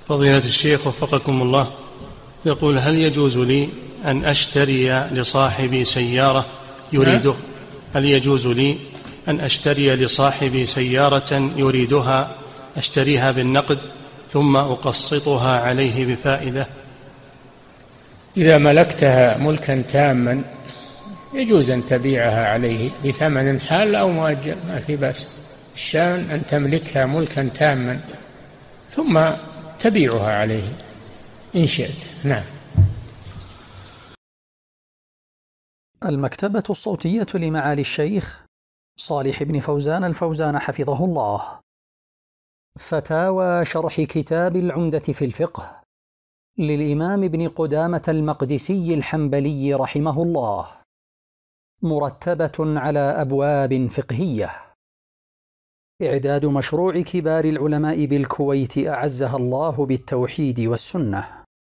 فضيلة الشيخ وفقكم الله، يقول: هل يجوز لي أن أشتري لصاحبي سيارة يريده؟ هل يجوز لي أن أشتري لصاحبي سيارة يريدها، أشتريها بالنقد ثم أقسطها عليه بفائدة؟ إذا ملكتها ملكا تاما يجوز أن تبيعها عليه بثمن حال أو مؤجل، ما في بأس. الشأن أن تملكها ملكا تاما ثم تبيعها عليه إن شئت. نعم. المكتبة الصوتية لمعالي الشيخ صالح بن فوزان الفوزان حفظه الله. فتاوى شرح كتاب العمدة في الفقه للإمام ابن قدامة المقدسي الحنبلي رحمه الله، مرتبة على أبواب فقهية. إعداد مشروع كبار العلماء بالكويت أعزها الله بالتوحيد والسنة.